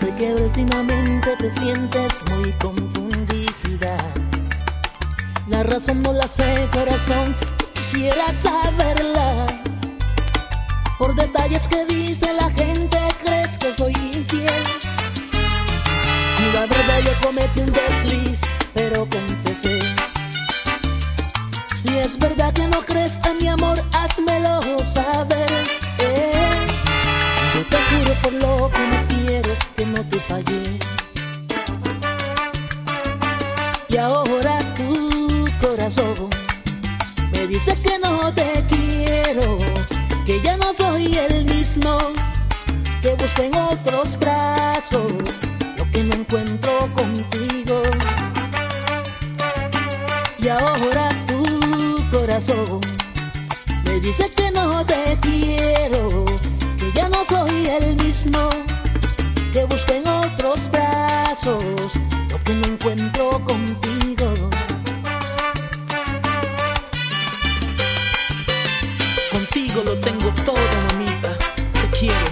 Sé que últimamente te sientes muy confundida. La razón no la sé, corazón, quisiera saberla. Por detalles que dice la gente crees que soy infiel. La verdad yo cometí un desliz, pero confesé. Si es verdad que no crees en mi amor, házmelo saber. Yo te juro por lo que más quiero que no te fallé. Y ahora tu corazón me dice que no te quiero, que ya no soy el mismo, que busco en otros brazos lo que no encuentro contigo. Y ahora tu corazón me dice que no te quiero, que ya no soy el mismo, que busco en otros brazos lo que no encuentro contigo. Contigo lo tengo todo, mamita, te quiero.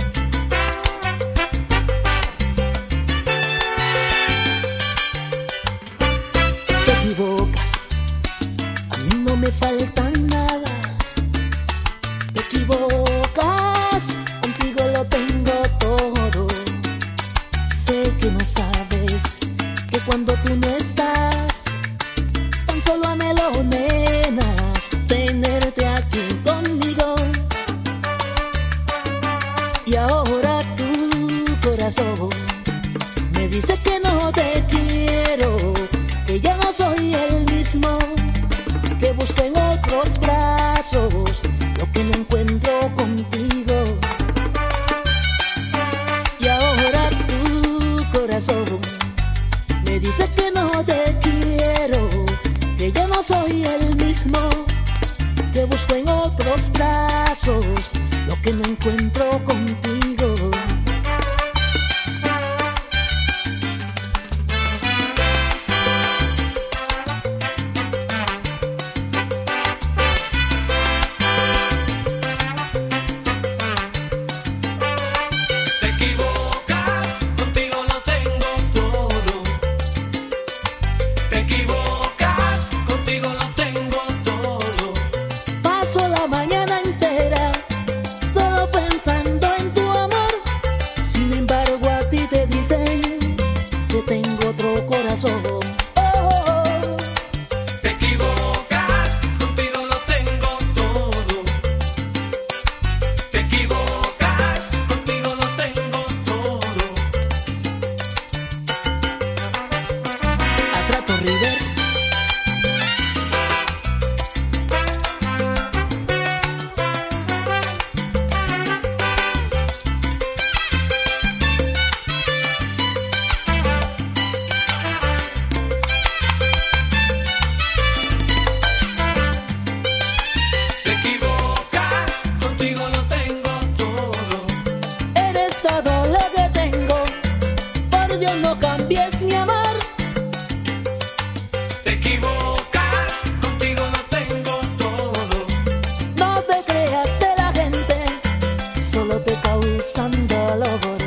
Te equivocas, a mí no me falta nada. Te equivocas, contigo lo tengo todo. Sé que no sabes que cuando tú no estás, tan solo anhelo, nena, tenerte aquí conmigo. Y ahora tu corazón me dice que no te quiero, que ya no soy el mismo, que busco en otros brazos lo que no encuentro contigo. Y ahora tu corazón me dice que no te quiero, que ya no soy el mismo, que busco en otros brazos lo que no encuentro contigo. Mañana entera solo pensando en tu amor. Sin embargo a ti te dicen que tengo otro corazón. Te equivocas, contigo lo tengo todo. Te equivocas, contigo lo tengo todo. Atrato River. No cambies mi amor. Te equivocas, contigo lo tengo todo. No te creas de la gente, solo te causan dolor.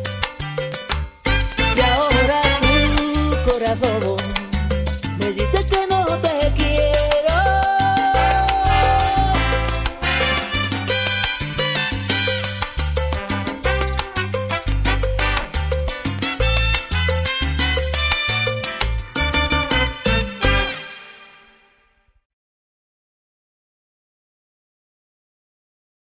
Y ahora tu corazón me dice que